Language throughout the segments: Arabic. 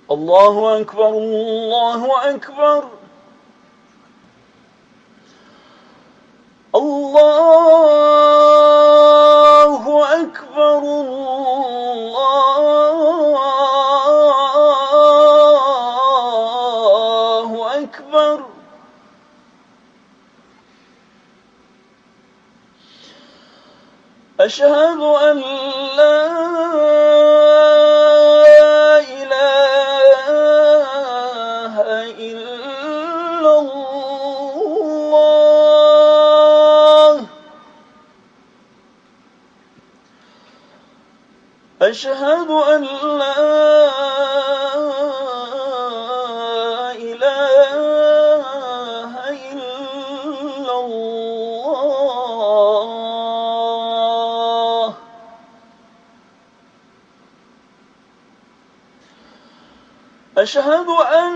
الله أكبر الله أكبر الله أكبر الله أكبر أشهد أن لا إله إلا الله أشهد أن لا إله إلا الله أشهد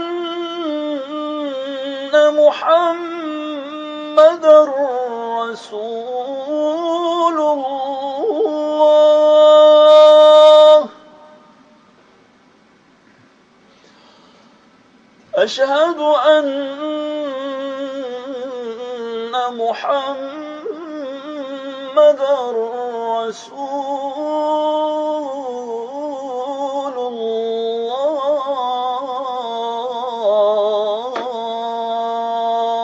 أن محمدًا رسول الله أشهد أن محمدًا رسول الله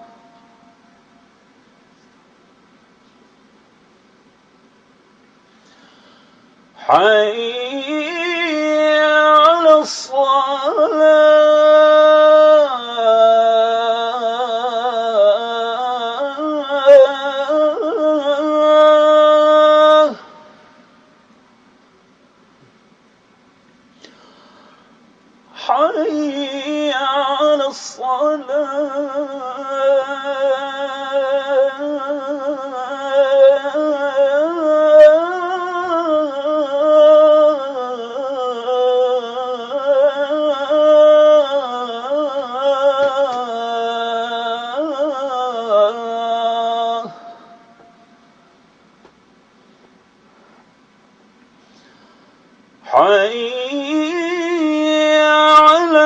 حي على الصلاة حي على الصلاة حي على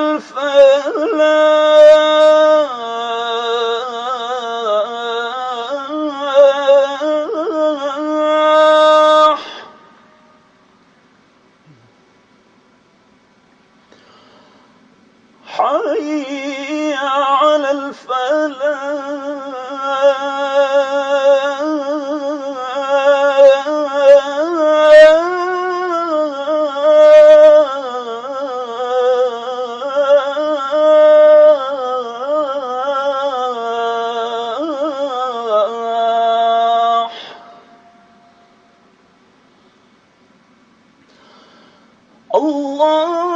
الفلاح حي على الفلاح الله